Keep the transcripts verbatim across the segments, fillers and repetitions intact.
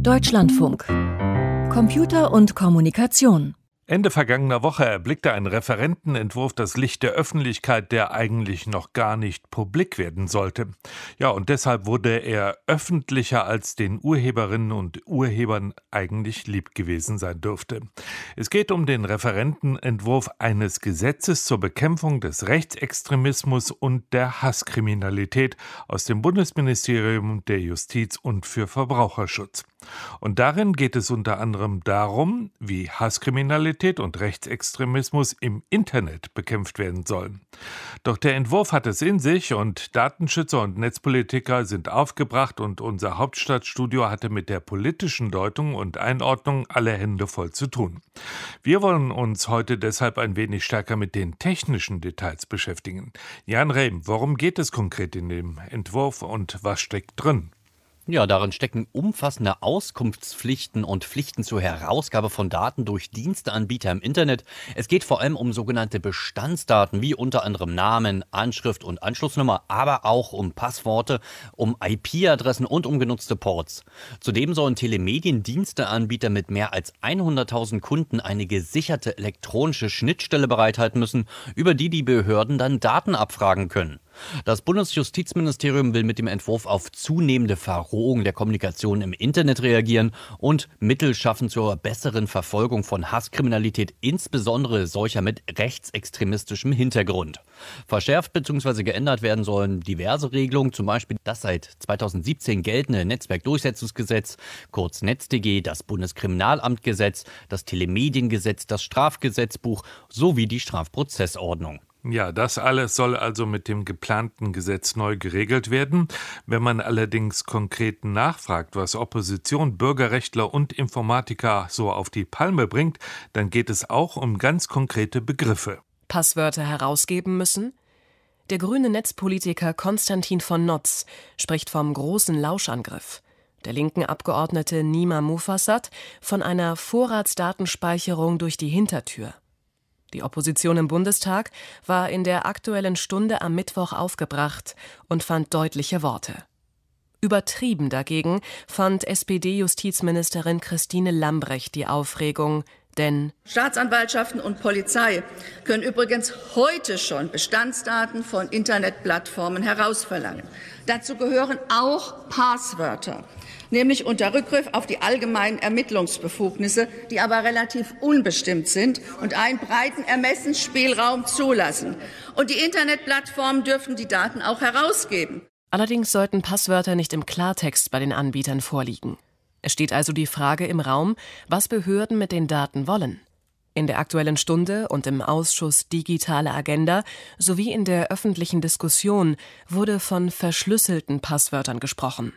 Deutschlandfunk. Computer und Kommunikation. Ende vergangener Woche erblickte ein Referentenentwurf das Licht der Öffentlichkeit, der eigentlich noch gar nicht publik werden sollte. Ja, und deshalb wurde er öffentlicher, als den Urheberinnen und Urhebern eigentlich lieb gewesen sein dürfte. Es geht um den Referentenentwurf eines Gesetzes zur Bekämpfung des Rechtsextremismus und der Hasskriminalität aus dem Bundesministerium der Justiz und für Verbraucherschutz. Und darin geht es unter anderem darum, wie Hasskriminalität und Rechtsextremismus im Internet bekämpft werden sollen. Doch der Entwurf hat es in sich und Datenschützer und Netzpolitiker sind aufgebracht und unser Hauptstadtstudio hatte mit der politischen Deutung und Einordnung alle Hände voll zu tun. Wir wollen uns heute deshalb ein wenig stärker mit den technischen Details beschäftigen. Jan Rehm, worum geht es konkret in dem Entwurf und was steckt drin? Ja, darin stecken umfassende Auskunftspflichten und Pflichten zur Herausgabe von Daten durch Diensteanbieter im Internet. Es geht vor allem um sogenannte Bestandsdaten, wie unter anderem Namen, Anschrift und Anschlussnummer, aber auch um Passworte, um I P-Adressen und um genutzte Ports. Zudem sollen Telemediendiensteanbieter mit mehr als hunderttausend Kunden eine gesicherte elektronische Schnittstelle bereithalten müssen, über die die Behörden dann Daten abfragen können. Das Bundesjustizministerium will mit dem Entwurf auf zunehmende Verrohung der Kommunikation im Internet reagieren und Mittel schaffen zur besseren Verfolgung von Hasskriminalität, insbesondere solcher mit rechtsextremistischem Hintergrund. Verschärft bzw. geändert werden sollen diverse Regelungen, zum Beispiel das seit zweitausendsiebzehn geltende Netzwerkdurchsetzungsgesetz, kurz NetzDG, das Bundeskriminalamtgesetz, das Telemediengesetz, das Strafgesetzbuch sowie die Strafprozessordnung. Ja, das alles soll also mit dem geplanten Gesetz neu geregelt werden. Wenn man allerdings konkret nachfragt, was Opposition, Bürgerrechtler und Informatiker so auf die Palme bringt, dann geht es auch um ganz konkrete Begriffe. Passwörter herausgeben müssen? Der grüne Netzpolitiker Konstantin von Notz spricht vom großen Lauschangriff. Der linken Abgeordnete Nima Mufassat von einer Vorratsdatenspeicherung durch die Hintertür. Die Opposition im Bundestag war in der Aktuellen Stunde am Mittwoch aufgebracht und fand deutliche Worte. Übertrieben dagegen fand S P D-Justizministerin Christine Lambrecht die Aufregung, denn Staatsanwaltschaften und Polizei können übrigens heute schon Bestandsdaten von Internetplattformen herausverlangen. Dazu gehören auch Passwörter, nämlich unter Rückgriff auf die allgemeinen Ermittlungsbefugnisse, die aber relativ unbestimmt sind und einen breiten Ermessensspielraum zulassen. Und die Internetplattformen dürfen die Daten auch herausgeben. Allerdings sollten Passwörter nicht im Klartext bei den Anbietern vorliegen. Es steht also die Frage im Raum, was Behörden mit den Daten wollen. In der Aktuellen Stunde und im Ausschuss Digitale Agenda sowie in der öffentlichen Diskussion wurde von verschlüsselten Passwörtern gesprochen.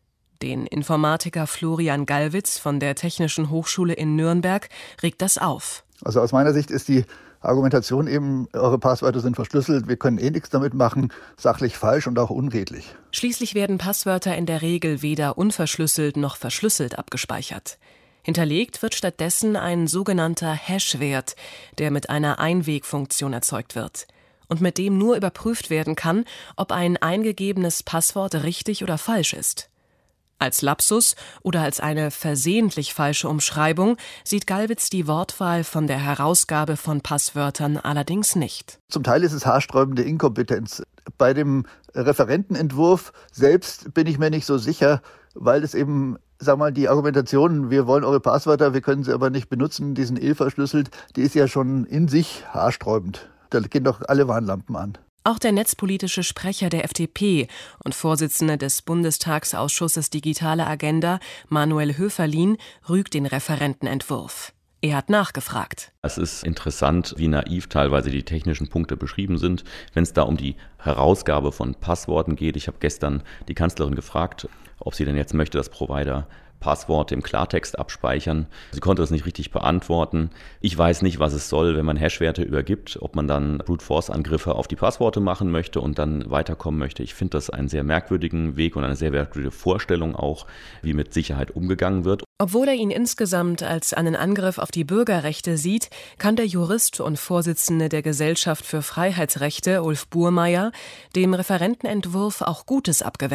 Den Informatiker Florian Gallwitz von der Technischen Hochschule in Nürnberg regt das auf. Also aus meiner Sicht ist die Argumentation eben, eure Passwörter sind verschlüsselt, wir können eh nichts damit machen, sachlich falsch und auch unredlich. Schließlich werden Passwörter in der Regel weder unverschlüsselt noch verschlüsselt abgespeichert. Hinterlegt wird stattdessen ein sogenannter Hash-Wert, der mit einer Einwegfunktion erzeugt wird und mit dem nur überprüft werden kann, ob ein eingegebenes Passwort richtig oder falsch ist. Als Lapsus oder als eine versehentlich falsche Umschreibung sieht Gallwitz die Wortwahl von der Herausgabe von Passwörtern allerdings nicht. Zum Teil ist es haarsträubende Inkompetenz. Bei dem Referentenentwurf selbst bin ich mir nicht so sicher, weil es eben, sag mal, die Argumentation, wir wollen eure Passwörter, wir können sie aber nicht benutzen, die sind eh verschlüsselt, die ist ja schon in sich haarsträubend. Da gehen doch alle Warnlampen an. Auch der netzpolitische Sprecher der F D P und Vorsitzende des Bundestagsausschusses Digitale Agenda, Manuel Höferlin, rügt den Referentenentwurf. Er hat nachgefragt. Es ist interessant, wie naiv teilweise die technischen Punkte beschrieben sind, wenn es da um die Herausgabe von Passworten geht. Ich habe gestern die Kanzlerin gefragt, ob sie denn jetzt möchte, dass Provider Passworte im Klartext abspeichern. Sie konnte das nicht richtig beantworten. Ich weiß nicht, was es soll, wenn man Hashwerte übergibt, ob man dann Brute-Force-Angriffe auf die Passworte machen möchte und dann weiterkommen möchte. Ich finde das einen sehr merkwürdigen Weg und eine sehr merkwürdige Vorstellung auch, wie mit Sicherheit umgegangen wird. Obwohl er ihn insgesamt als einen Angriff auf die Bürgerrechte sieht, kann der Jurist und Vorsitzende der Gesellschaft für Freiheitsrechte, Ulf Burmeier, dem Referentenentwurf auch Gutes abgewinnen.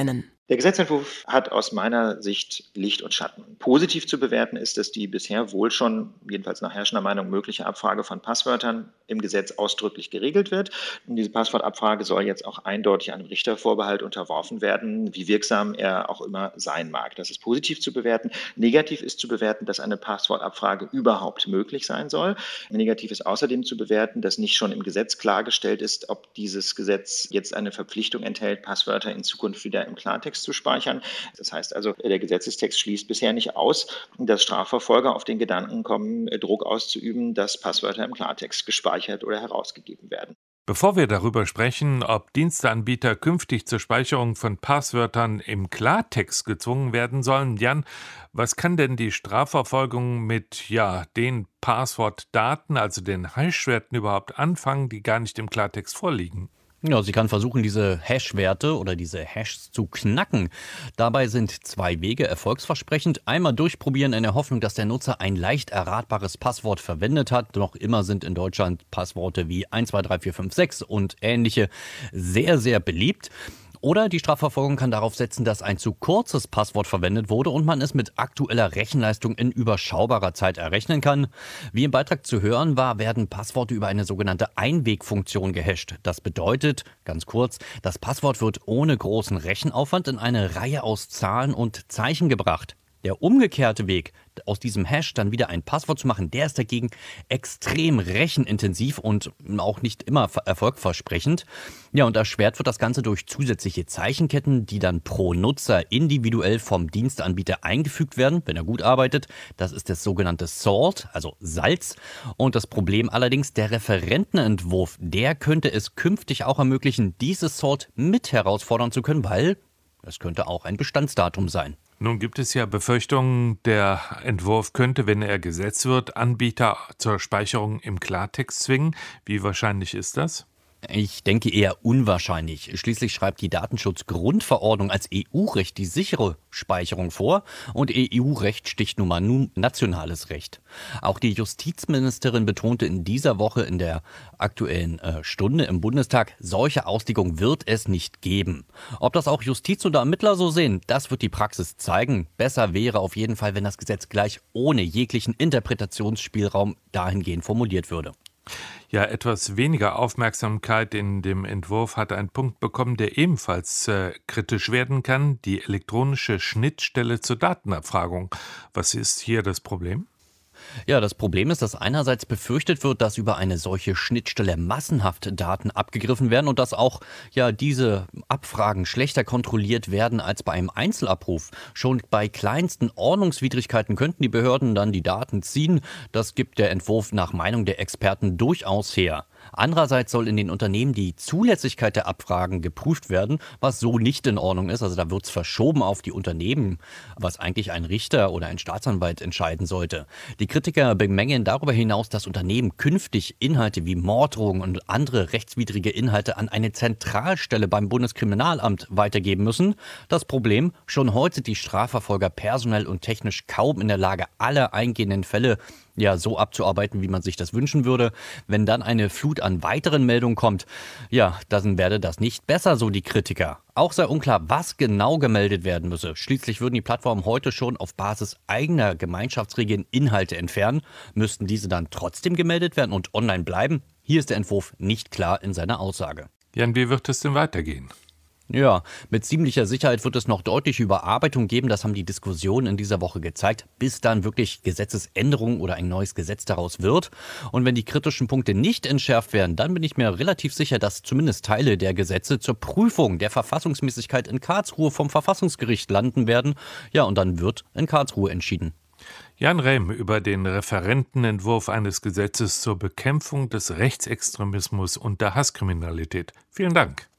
Der Gesetzentwurf hat aus meiner Sicht Licht und Schatten. Positiv zu bewerten ist, dass die bisher wohl schon, jedenfalls nach herrschender Meinung, mögliche Abfrage von Passwörtern im Gesetz ausdrücklich geregelt wird. Und diese Passwortabfrage soll jetzt auch eindeutig einem Richtervorbehalt unterworfen werden, wie wirksam er auch immer sein mag. Das ist positiv zu bewerten. Negativ ist zu bewerten, dass eine Passwortabfrage überhaupt möglich sein soll. Negativ ist außerdem zu bewerten, dass nicht schon im Gesetz klargestellt ist, ob dieses Gesetz jetzt eine Verpflichtung enthält, Passwörter in Zukunft wieder im Klartext zu speichern. Das heißt also, der Gesetzestext schließt bisher nicht aus, dass Strafverfolger auf den Gedanken kommen, Druck auszuüben, dass Passwörter im Klartext gespeichert oder herausgegeben werden. Bevor wir darüber sprechen, ob Diensteanbieter künftig zur Speicherung von Passwörtern im Klartext gezwungen werden sollen, Jan, was kann denn die Strafverfolgung mit ja, den Passwortdaten, also den Hashwerten überhaupt anfangen, die gar nicht im Klartext vorliegen? Ja, sie kann versuchen, diese Hash-Werte oder diese Hashs zu knacken. Dabei sind zwei Wege erfolgsversprechend. Einmal durchprobieren in der Hoffnung, dass der Nutzer ein leicht erratbares Passwort verwendet hat. Noch immer sind in Deutschland Passworte wie eins zwei drei vier fünf sechs und ähnliche sehr, sehr beliebt. Oder die Strafverfolgung kann darauf setzen, dass ein zu kurzes Passwort verwendet wurde und man es mit aktueller Rechenleistung in überschaubarer Zeit errechnen kann. Wie im Beitrag zu hören war, werden Passworte über eine sogenannte Einwegfunktion gehasht. Das bedeutet, ganz kurz, das Passwort wird ohne großen Rechenaufwand in eine Reihe aus Zahlen und Zeichen gebracht. Der umgekehrte Weg, aus diesem Hash dann wieder ein Passwort zu machen, der ist dagegen extrem rechenintensiv und auch nicht immer erfolgversprechend. Ja, und erschwert wird das Ganze durch zusätzliche Zeichenketten, die dann pro Nutzer individuell vom Diensteanbieter eingefügt werden, wenn er gut arbeitet. Das ist das sogenannte Salt, also Salz. Und das Problem allerdings, der Referentenentwurf, der könnte es künftig auch ermöglichen, dieses Salt mit herausfordern zu können, weil es könnte auch ein Bestandsdatum sein. Nun gibt es ja Befürchtungen, der Entwurf könnte, wenn er gesetzt wird, Anbieter zur Speicherung im Klartext zwingen. Wie wahrscheinlich ist das? Ich denke eher unwahrscheinlich. Schließlich schreibt die Datenschutzgrundverordnung als E U-Recht die sichere Speicherung vor und E U-Recht sticht nun mal nun nationales Recht. Auch die Justizministerin betonte in dieser Woche in der aktuellen äh, Stunde im Bundestag, solche Auslegung wird es nicht geben. Ob das auch Justiz oder Ermittler so sehen, das wird die Praxis zeigen. Besser wäre auf jeden Fall, wenn das Gesetz gleich ohne jeglichen Interpretationsspielraum dahingehend formuliert würde. Ja, etwas weniger Aufmerksamkeit in dem Entwurf hat ein Punkt bekommen, der ebenfalls äh, kritisch werden kann, die elektronische Schnittstelle zur Datenabfragung. Was ist hier das Problem? Ja, das Problem ist, dass einerseits befürchtet wird, dass über eine solche Schnittstelle massenhaft Daten abgegriffen werden und dass auch ja diese Abfragen schlechter kontrolliert werden als bei einem Einzelabruf. Schon bei kleinsten Ordnungswidrigkeiten könnten die Behörden dann die Daten ziehen. Das gibt der Entwurf nach Meinung der Experten durchaus her. Andererseits soll in den Unternehmen die Zulässigkeit der Abfragen geprüft werden, was so nicht in Ordnung ist. Also da wird es verschoben auf die Unternehmen, was eigentlich ein Richter oder ein Staatsanwalt entscheiden sollte. Die Kritiker bemängeln darüber hinaus, dass Unternehmen künftig Inhalte wie Morddrohungen und andere rechtswidrige Inhalte an eine Zentralstelle beim Bundeskriminalamt weitergeben müssen. Das Problem, schon heute sind die Strafverfolger personell und technisch kaum in der Lage, alle eingehenden Fälle ja so abzuarbeiten, wie man sich das wünschen würde. Wenn dann eine Flut an weiteren Meldungen kommt, ja, dann werde das nicht besser, so die Kritiker. Auch sei unklar, was genau gemeldet werden müsse. Schließlich würden die Plattformen heute schon auf Basis eigener Gemeinschaftsregeln Inhalte entfernen. Müssten diese dann trotzdem gemeldet werden und online bleiben? Hier ist der Entwurf nicht klar in seiner Aussage. Jan, wie wird es denn weitergehen? Ja, mit ziemlicher Sicherheit wird es noch deutliche Überarbeitung geben, das haben die Diskussionen in dieser Woche gezeigt, bis dann wirklich Gesetzesänderungen oder ein neues Gesetz daraus wird. Und wenn die kritischen Punkte nicht entschärft werden, dann bin ich mir relativ sicher, dass zumindest Teile der Gesetze zur Prüfung der Verfassungsmäßigkeit in Karlsruhe vom Verfassungsgericht landen werden. Ja, und dann wird in Karlsruhe entschieden. Jan Rehm über den Referentenentwurf eines Gesetzes zur Bekämpfung des Rechtsextremismus und der Hasskriminalität. Vielen Dank.